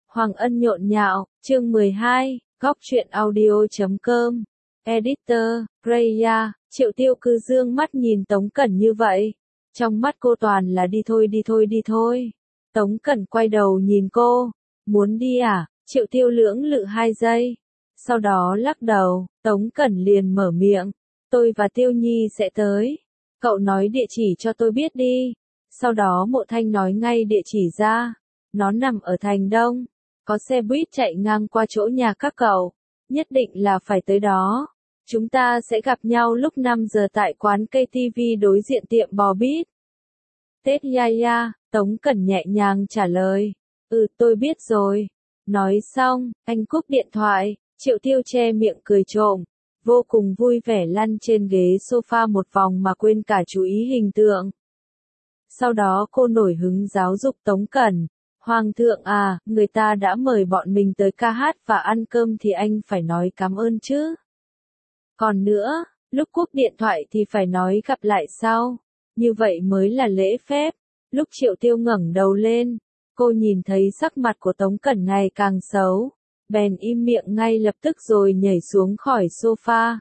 Hoàng Ân nhộn nhạo, chương 12, góc truyện audio.com. Editor, Freya. Triệu Tiêu Cư dương mắt nhìn Tống Cẩn như vậy. Trong mắt cô toàn là đi thôi đi thôi đi thôi. Tống Cẩn quay đầu nhìn cô. Muốn đi à? Triệu Tiêu lưỡng lự 2 giây. Sau đó lắc đầu, Tống Cẩn liền mở miệng. Tôi và Tiêu Nhi sẽ tới. Cậu nói địa chỉ cho tôi biết đi. Sau đó Mộ Thanh nói ngay địa chỉ ra. Nó nằm ở thành Đông. Có xe buýt chạy ngang qua chỗ nhà các cậu. Nhất định là phải tới đó. Chúng ta sẽ gặp nhau lúc 5 giờ tại quán KTV đối diện tiệm bò bít. Tết Yaya, Tống Cẩn nhẹ nhàng trả lời. Tôi biết rồi. Nói xong, anh cúp điện thoại. Triệu Tiêu che miệng cười trộm. Vô cùng vui vẻ lăn trên ghế sofa một vòng mà quên cả chú ý hình tượng. Sau đó cô nổi hứng giáo dục Tống Cẩn. Hoàng thượng à, người ta đã mời bọn mình tới ca hát và ăn cơm thì anh phải nói cảm ơn chứ. Còn nữa, lúc cúp điện thoại thì phải nói gặp lại sau. Như vậy mới là lễ phép. Lúc Triệu Tiêu ngẩng đầu lên, cô nhìn thấy sắc mặt của Tống Cẩn ngày càng xấu. Bèn im miệng ngay lập tức rồi nhảy xuống khỏi sofa.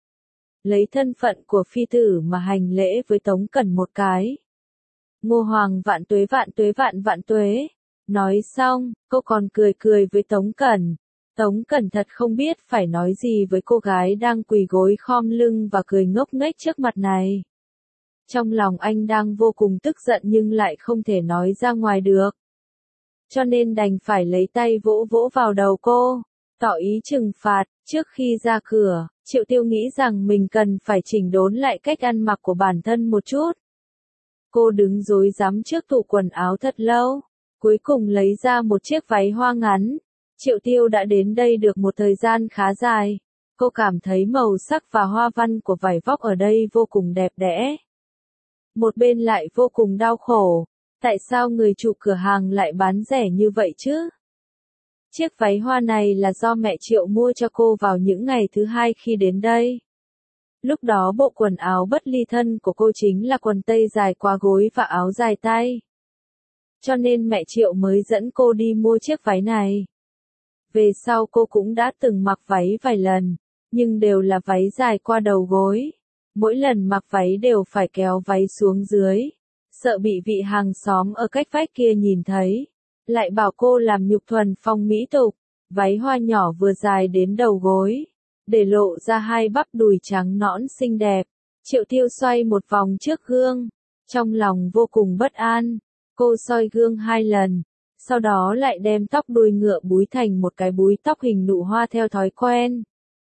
Lấy thân phận của phi tử mà hành lễ với Tống Cẩn một cái. Ngô Hoàng vạn tuế vạn tuế vạn vạn tuế. Nói xong, cô còn cười với Tống Cẩn. Tống Cẩn thật không biết phải nói gì với cô gái đang quỳ gối khom lưng và cười ngốc nghếch trước mặt này. Trong lòng anh đang vô cùng tức giận nhưng lại không thể nói ra ngoài được. Cho nên đành phải lấy tay vỗ vỗ vào đầu cô, tỏ ý trừng phạt. Trước khi ra cửa, Triệu Tiêu nghĩ rằng mình cần phải chỉnh đốn lại cách ăn mặc của bản thân một chút. Cô đứng rối rắm trước tủ quần áo thật lâu. Cuối cùng lấy ra một chiếc váy hoa ngắn. Triệu Tiêu đã đến đây được một thời gian khá dài. Cô cảm thấy màu sắc và hoa văn của vải vóc ở đây vô cùng đẹp đẽ. Một bên lại vô cùng đau khổ. Tại sao người chủ cửa hàng lại bán rẻ như vậy chứ? Chiếc váy hoa này là do mẹ Triệu mua cho cô vào những ngày thứ 2 khi đến đây. Lúc đó bộ quần áo bất ly thân của cô chính là quần tây dài quá gối và áo dài tay. Cho nên mẹ Triệu mới dẫn cô đi mua chiếc váy này. Về sau cô cũng đã từng mặc váy vài lần, nhưng đều là váy dài qua đầu gối. Mỗi lần mặc váy đều phải kéo váy xuống dưới, sợ bị vị hàng xóm ở cách vách kia nhìn thấy. Lại bảo cô làm nhục thuần phong mỹ tục, váy hoa nhỏ vừa dài đến đầu gối, để lộ ra 2 bắp đùi trắng nõn xinh đẹp. Triệu Tiêu xoay một vòng trước gương, trong lòng vô cùng bất an. Cô soi gương 2 lần, sau đó lại đem tóc đuôi ngựa búi thành một cái búi tóc hình nụ hoa theo thói quen.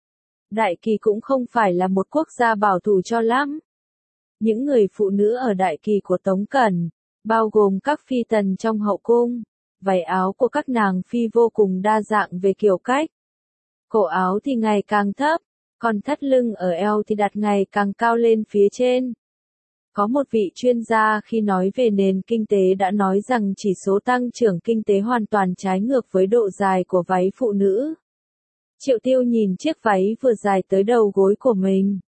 Đại Kỳ cũng không phải là một quốc gia bảo thủ cho lắm. Những người phụ nữ ở Đại Kỳ của Tống Cẩn, bao gồm các phi tần trong hậu cung, váy áo của các nàng phi vô cùng đa dạng về kiểu cách. Cổ áo thì ngày càng thấp, còn thắt lưng ở eo thì đặt ngày càng cao lên phía trên. Có một vị chuyên gia khi nói về nền kinh tế đã nói rằng chỉ số tăng trưởng kinh tế hoàn toàn trái ngược với độ dài của váy phụ nữ. Triệu Tiêu nhìn chiếc váy vừa dài tới đầu gối của mình.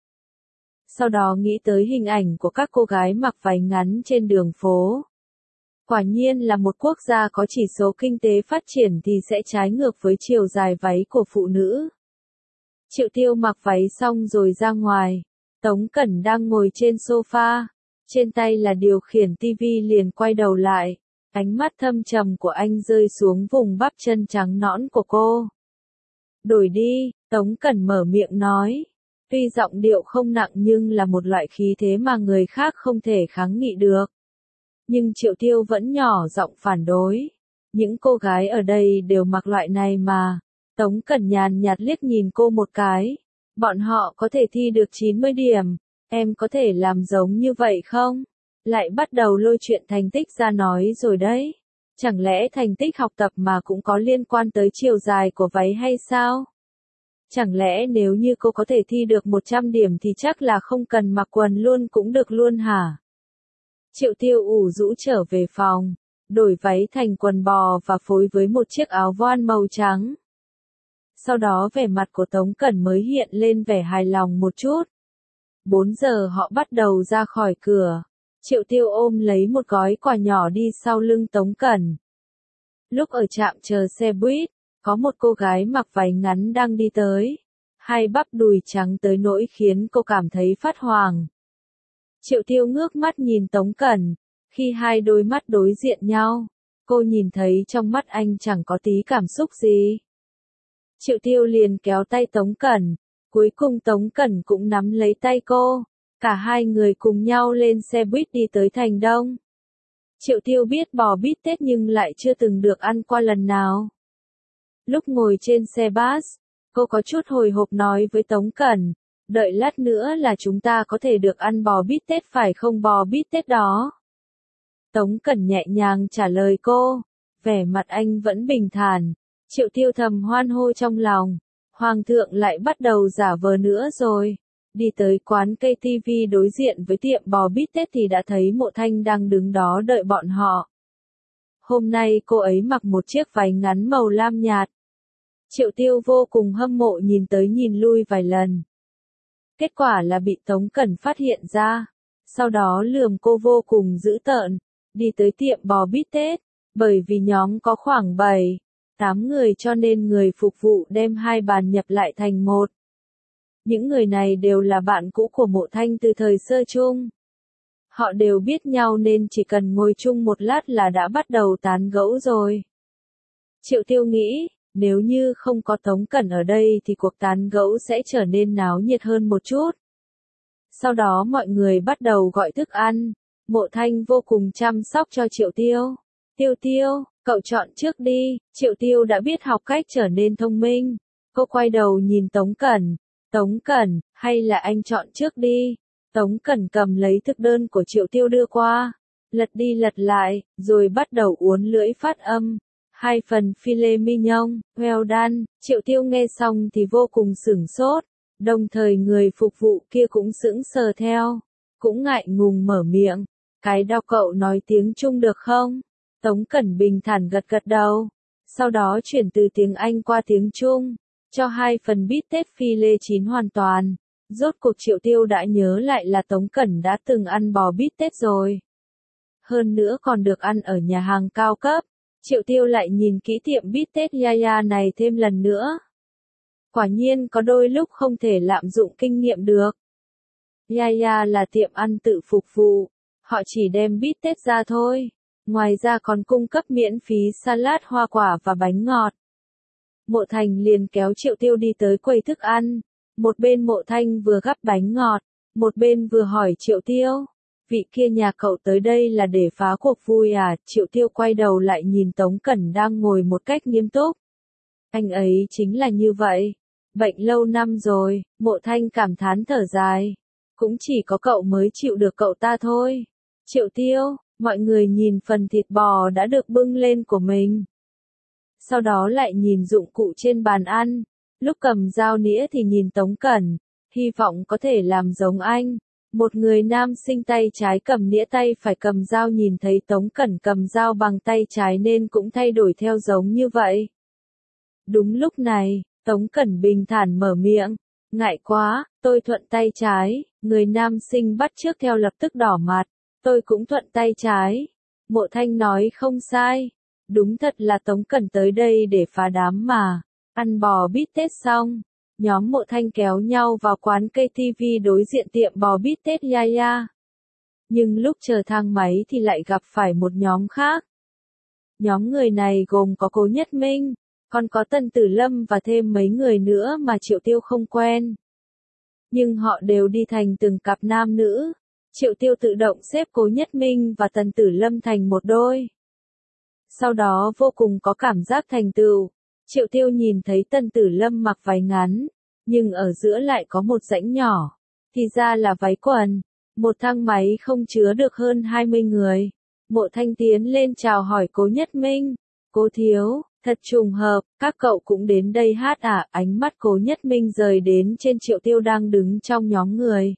Sau đó nghĩ tới hình ảnh của các cô gái mặc váy ngắn trên đường phố. Quả nhiên là một quốc gia có chỉ số kinh tế phát triển thì sẽ trái ngược với chiều dài váy của phụ nữ. Triệu Tiêu mặc váy xong rồi ra ngoài. Tống Cẩn đang ngồi trên sofa. Trên tay là điều khiển tivi liền quay đầu lại. Ánh mắt thâm trầm của anh rơi xuống vùng bắp chân trắng nõn của cô. Đổi đi, Tống Cẩn mở miệng nói. Tuy giọng điệu không nặng nhưng là một loại khí thế mà người khác không thể kháng nghị được. Nhưng Triệu Tiêu vẫn nhỏ giọng phản đối. Những cô gái ở đây đều mặc loại này mà. Tống Cẩn nhàn nhạt liếc nhìn cô một cái. Bọn họ có thể thi được 90 điểm. Em có thể làm giống như vậy không? Lại bắt đầu lôi chuyện thành tích ra nói rồi đấy. Chẳng lẽ thành tích học tập mà cũng có liên quan tới chiều dài của váy hay sao? Chẳng lẽ nếu như cô có thể thi được 100 điểm thì chắc là không cần mặc quần luôn cũng được luôn hả? Triệu Tiêu ủ rũ trở về phòng, đổi váy thành quần bò và phối với một chiếc áo voan màu trắng. Sau đó vẻ mặt của Tống Cẩn mới hiện lên vẻ hài lòng một chút. 4 giờ họ bắt đầu ra khỏi cửa. Triệu Tiêu ôm lấy một gói quà nhỏ đi sau lưng Tống Cẩn. Lúc ở trạm chờ xe buýt, có một cô gái mặc váy ngắn đang đi tới. Hai bắp đùi trắng tới nỗi khiến cô cảm thấy phát hoảng. Triệu Tiêu ngước mắt nhìn Tống Cẩn. Khi hai đôi mắt đối diện nhau, cô nhìn thấy trong mắt anh chẳng có tí cảm xúc gì. Triệu Tiêu liền kéo tay Tống Cẩn. Cuối cùng Tống Cẩn cũng nắm lấy tay cô. Cả hai người cùng nhau lên xe buýt đi tới thành Đông. Triệu Tiêu biết bò bít tết nhưng lại chưa từng được ăn qua lần nào. Lúc ngồi trên xe bus, cô có chút hồi hộp nói với Tống Cẩn, đợi lát nữa là chúng ta có thể được ăn bò bít tết phải không, bò bít tết đó. Tống Cẩn nhẹ nhàng trả lời cô, vẻ mặt anh vẫn bình thản. Triệu Tiêu thầm hoan hô trong lòng, Hoàng thượng lại bắt đầu giả vờ nữa rồi. Đi tới quán cây TV đối diện với tiệm bò bít tết thì đã thấy Mộ Thanh đang đứng đó đợi bọn họ. Hôm nay cô ấy mặc một chiếc váy ngắn màu lam nhạt. Triệu Tiêu vô cùng hâm mộ nhìn tới nhìn lui vài lần. Kết quả là bị Tống Cẩn phát hiện ra. Sau đó lườm cô vô cùng dữ tợn, đi tới tiệm bò bít tết. Bởi vì nhóm có khoảng 7-8 người cho nên người phục vụ đem hai bàn nhập lại thành một. Những người này đều là bạn cũ của Mộ Thanh từ thời sơ chung. Họ đều biết nhau nên chỉ cần ngồi chung một lát là đã bắt đầu tán gẫu rồi. Triệu Tiêu nghĩ, nếu như không có Tống Cẩn ở đây thì cuộc tán gẫu sẽ trở nên náo nhiệt hơn một chút. Sau đó mọi người bắt đầu gọi thức ăn. Mộ Thanh vô cùng chăm sóc cho Triệu Tiêu. Tiêu Tiêu, cậu chọn trước đi. Triệu Tiêu đã biết học cách trở nên thông minh. Cô quay đầu nhìn Tống Cẩn. Tống Cẩn, hay là anh chọn trước đi. Tống Cẩn cầm lấy thực đơn của Triệu Tiêu đưa qua. Lật đi lật lại, rồi bắt đầu uốn lưỡi phát âm. 2 phần filet mignon, well done. Triệu Tiêu nghe xong thì vô cùng sửng sốt. Đồng thời người phục vụ kia cũng sững sờ theo. Cũng ngại ngùng mở miệng. Cái đó cậu nói tiếng Trung được không? Tống Cẩn bình thản gật gật đầu. Sau đó chuyển từ tiếng Anh qua tiếng Trung. Cho 2 phần bít tết phi lê chín hoàn toàn. Rốt cuộc Triệu Tiêu đã nhớ lại là Tống Cẩn đã từng ăn bò bít tết rồi. Hơn nữa còn được ăn ở nhà hàng cao cấp. Triệu Tiêu lại nhìn kỹ tiệm bít tết Yaya này thêm lần nữa. Quả nhiên có đôi lúc không thể lạm dụng kinh nghiệm được. Yaya là tiệm ăn tự phục vụ. Họ chỉ đem bít tết ra thôi. Ngoài ra còn cung cấp miễn phí salad hoa quả và bánh ngọt. Mộ Thành liền kéo Triệu Tiêu đi tới quầy thức ăn. Một bên Mộ Thanh vừa gắp bánh ngọt, một bên vừa hỏi Triệu Tiêu. Vị kia nhà cậu tới đây là để phá cuộc vui à? Triệu Tiêu quay đầu lại nhìn Tống Cẩn đang ngồi một cách nghiêm túc. Anh ấy chính là như vậy. Bệnh lâu năm rồi, Mộ Thanh cảm thán thở dài. Cũng chỉ có cậu mới chịu được cậu ta thôi. Triệu Tiêu, mọi người nhìn phần thịt bò đã được bưng lên của mình. Sau đó lại nhìn dụng cụ trên bàn ăn. Lúc cầm dao nĩa thì nhìn Tống Cẩn. Hy vọng có thể làm giống anh. Một người nam sinh tay trái cầm nĩa tay phải cầm dao nhìn thấy Tống Cẩn cầm dao bằng tay trái nên cũng thay đổi theo giống như vậy. Đúng lúc này, Tống Cẩn bình thản mở miệng. Ngại quá, tôi thuận tay trái. Người nam sinh bắt chước theo lập tức đỏ mặt. Tôi cũng thuận tay trái. Mộ Thanh nói không sai. Đúng thật là Tống Cẩn tới đây để phá đám mà. Ăn bò bít tết xong, nhóm Mộ Thanh kéo nhau vào quán cây TV đối diện tiệm bò bít tết Yaya. Nhưng lúc chờ thang máy thì lại gặp phải một nhóm khác. Nhóm người này gồm có Cố Nhất Minh, còn có Tần Tử Lâm và thêm mấy người nữa mà Triệu Tiêu không quen. Nhưng họ đều đi thành từng cặp nam nữ. Triệu Tiêu tự động xếp Cố Nhất Minh và Tần Tử Lâm thành một đôi. Sau đó vô cùng có cảm giác thành tựu. Triệu Tiêu nhìn thấy Tần Tử Lâm mặc váy ngắn, nhưng ở giữa lại có một rãnh nhỏ. Thì ra là váy quần. Một thang máy không chứa được hơn 20 người. Mộ Thanh tiến lên chào hỏi Cố Nhất Minh. Cố thiếu, thật trùng hợp, các cậu cũng đến đây hát à? Ánh mắt Cố Nhất Minh rời đến trên Triệu Tiêu đang đứng trong nhóm người.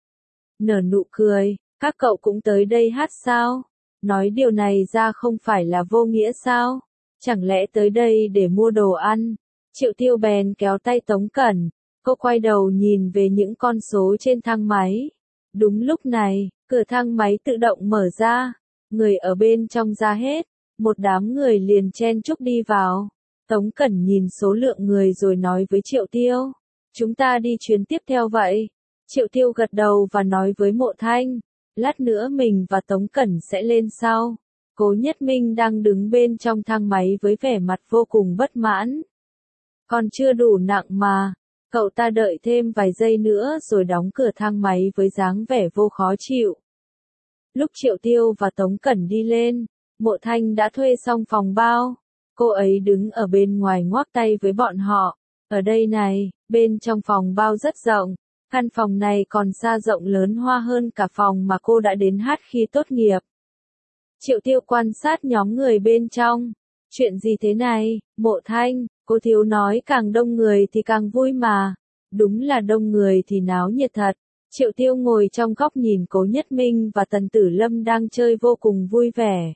Nở nụ cười, các cậu cũng tới đây hát sao? Nói điều này ra không phải là vô nghĩa sao? Chẳng lẽ tới đây để mua đồ ăn? Triệu Tiêu bèn kéo tay Tống Cẩn. Cô quay đầu nhìn về những con số trên thang máy. Đúng lúc này, cửa thang máy tự động mở ra. Người ở bên trong ra hết. một đám người liền chen chúc đi vào. Tống Cẩn nhìn số lượng người rồi nói với Triệu Tiêu, chúng ta đi chuyến tiếp theo vậy. Triệu Tiêu gật đầu và nói với Mộ Thanh, lát nữa mình và Tống Cẩn sẽ lên sau. Cố Nhất Minh đang đứng bên trong thang máy với vẻ mặt vô cùng bất mãn. Còn chưa đủ nặng mà, cậu ta đợi thêm vài giây nữa rồi đóng cửa thang máy với dáng vẻ vô khó chịu. Lúc Triệu Tiêu và Tống Cẩn đi lên, Mộ Thanh đã thuê xong phòng bao. Cô ấy đứng ở bên ngoài ngoắc tay với bọn họ. Ở đây này, bên trong phòng bao rất rộng. Căn phòng này còn xa rộng lớn hoa hơn cả phòng mà cô đã đến hát khi tốt nghiệp. Triệu Tiêu quan sát nhóm người bên trong. Chuyện gì thế này, Mộ Thanh, cô thiếu nói càng đông người thì càng vui mà. Đúng là đông người thì náo nhiệt thật. Triệu Tiêu ngồi trong góc nhìn Cố Nhất Minh và Tần Tử Lâm đang chơi vô cùng vui vẻ.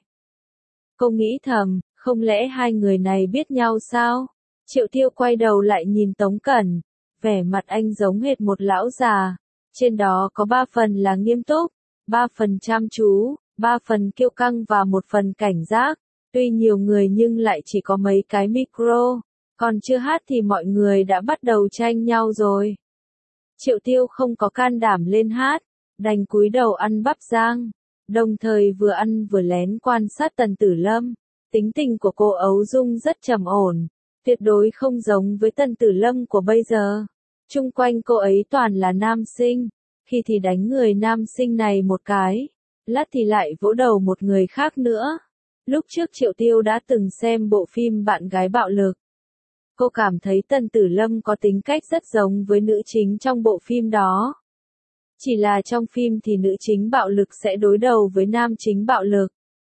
Cô nghĩ thầm, không lẽ hai người này biết nhau sao? Triệu Tiêu quay đầu lại nhìn Tống Cẩn. Vẻ mặt anh giống hệt một lão già. Trên đó có 3 phần là nghiêm túc, 3 phần chăm chú, 3 phần kiêu căng và 1 phần cảnh giác. Tuy nhiều người nhưng lại chỉ có mấy cái micro. Còn chưa hát thì mọi người đã bắt đầu tranh nhau rồi. Triệu Tiêu không có can đảm lên hát, đành cúi đầu ăn bắp rang. Đồng thời vừa ăn vừa lén quan sát Tần Tử Lâm. Tính tình của cô Ấu Dung rất trầm ổn, tuyệt đối không giống với Tần Tử Lâm của bây giờ. Chung quanh cô ấy toàn là nam sinh, khi thì đánh người nam sinh này một cái, lát thì lại vỗ đầu một người khác nữa. Lúc trước Triệu Tiêu đã từng xem bộ phim Bạn gái bạo lực. Cô cảm thấy Tần Tử Lâm có tính cách rất giống với nữ chính trong bộ phim đó. Chỉ là trong phim thì nữ chính bạo lực sẽ đối đầu với nam chính bạo lực.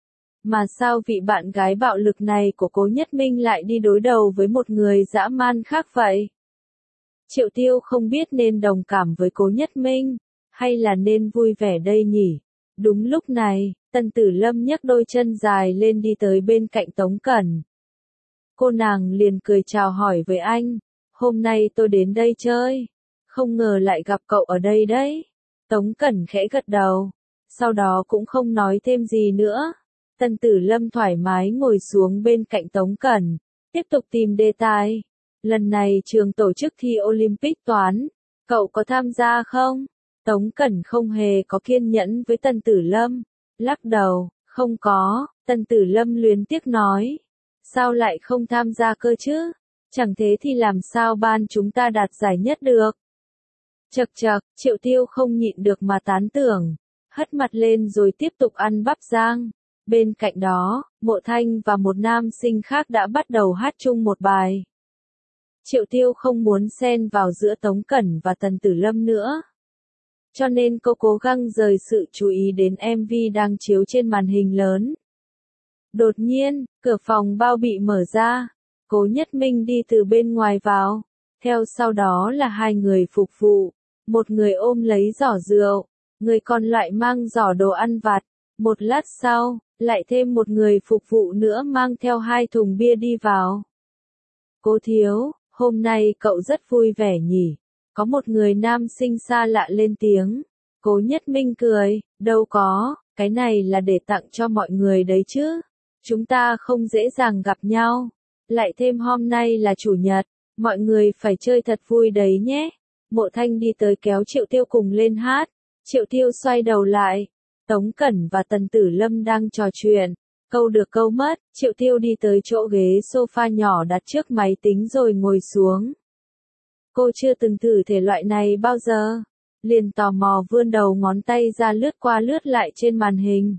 Mà sao vị bạn gái bạo lực này của Cố Nhất Minh lại đi đối đầu với một người dã man khác vậy? Triệu Tiêu không biết nên đồng cảm với Cố Nhất Minh, hay là nên vui vẻ đây nhỉ? Đúng lúc này, Tần Tử Lâm nhấc đôi chân dài lên đi tới bên cạnh Tống Cẩn. Cô nàng liền cười chào hỏi với anh, hôm nay tôi đến đây chơi, không ngờ lại gặp cậu ở đây đấy. Tống Cẩn khẽ gật đầu, sau đó cũng không nói thêm gì nữa. Tần Tử Lâm thoải mái ngồi xuống bên cạnh Tống Cẩn, tiếp tục tìm đề tài. Lần này trường tổ chức thi Olympic toán, cậu có tham gia không? Tống Cẩn không hề có kiên nhẫn với Tần Tử Lâm, lắc đầu, không có. Tần Tử Lâm luyến tiếc nói, sao lại không tham gia cơ chứ? Chẳng thế thì làm sao ban chúng ta đạt giải nhất được? Chậc chậc, Triệu Tiêu không nhịn được mà tán tưởng, hất mặt lên rồi tiếp tục ăn bắp rang. Bên cạnh đó, Mộ Thanh và một nam sinh khác đã bắt đầu hát chung một bài. Triệu Tiêu không muốn xen vào giữa Tống Cẩn và Tần Tử Lâm nữa. Cho nên cô cố gắng rời sự chú ý đến MV đang chiếu trên màn hình lớn. Đột nhiên, cửa phòng bao bị mở ra. Cố Nhất Minh đi từ bên ngoài vào. Theo sau đó là 2 người phục vụ. Một người ôm lấy giỏ rượu, người còn lại mang giỏ đồ ăn vặt. Một lát sau, lại thêm một người phục vụ nữa mang theo 2 thùng bia đi vào. Cô thiếu, hôm nay cậu rất vui vẻ nhỉ? Có một người nam sinh xa lạ lên tiếng. Cố Nhất Minh cười, đâu có, cái này là để tặng cho mọi người đấy chứ. Chúng ta không dễ dàng gặp nhau. Lại thêm hôm nay là chủ nhật, mọi người phải chơi thật vui đấy nhé. Mộ Thanh đi tới kéo Triệu Tiêu cùng lên hát. Triệu Tiêu xoay đầu lại. Tống Cẩn và Tần Tử Lâm đang trò chuyện. Câu được câu mất, Triệu Tiêu đi tới chỗ ghế sofa nhỏ đặt trước máy tính rồi ngồi xuống. Cô chưa từng thử thể loại này bao giờ. Liền tò mò vươn đầu ngón tay ra lướt qua lướt lại trên màn hình.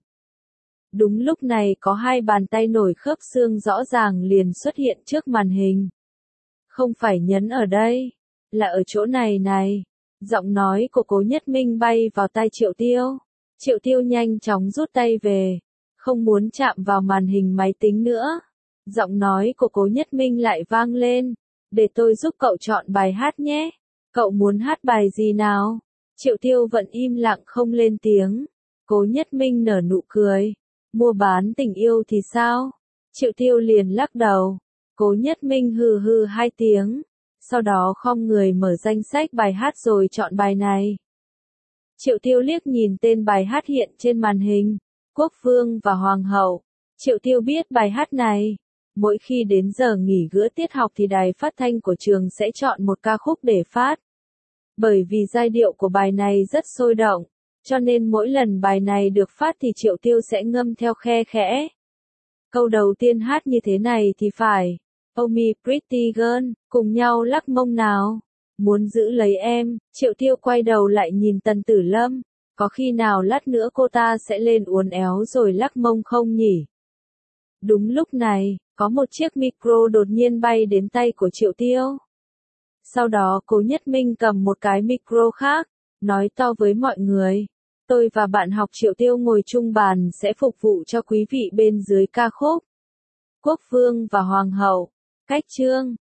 Đúng lúc này có 2 bàn tay nổi khớp xương rõ ràng liền xuất hiện trước màn hình. Không phải nhấn ở đây, là ở chỗ này này. Giọng nói của Cố Nhất Minh bay vào tai Triệu Tiêu. Triệu Tiêu nhanh chóng rút tay về, không muốn chạm vào màn hình máy tính nữa. Giọng nói của Cố Nhất Minh lại vang lên, để tôi giúp cậu chọn bài hát nhé. Cậu muốn hát bài gì nào? Triệu Tiêu vẫn im lặng không lên tiếng. Cố Nhất Minh nở nụ cười. Mua bán tình yêu thì sao? Triệu Tiêu liền lắc đầu. Cố Nhất Minh hừ hừ 2 tiếng. Sau đó khom người mở danh sách bài hát rồi chọn bài này. Triệu Tiêu liếc nhìn tên bài hát hiện trên màn hình. Quốc vương và hoàng hậu. Triệu Tiêu biết bài hát này. Mỗi khi đến giờ nghỉ giữa tiết học thì đài phát thanh của trường sẽ chọn một ca khúc để phát. Bởi vì giai điệu của bài này rất sôi động, cho nên mỗi lần bài này được phát thì Triệu Tiêu sẽ ngâm theo khe khẽ. Câu đầu tiên hát như thế này thì phải. Oh me pretty girl, cùng nhau lắc mông nào. Muốn giữ lấy em, Triệu Tiêu quay đầu lại nhìn Tần Tử Lâm. Có khi nào lát nữa cô ta sẽ lên uốn éo rồi lắc mông không nhỉ? Đúng lúc này, có một chiếc micro đột nhiên bay đến tay của Triệu Tiêu. Sau đó Cố Nhất Minh cầm một cái micro khác, nói to với mọi người. Tôi và bạn học Triệu Tiêu ngồi chung bàn sẽ phục vụ cho quý vị bên dưới ca khúc Quốc Vương và Hoàng hậu. Cách chương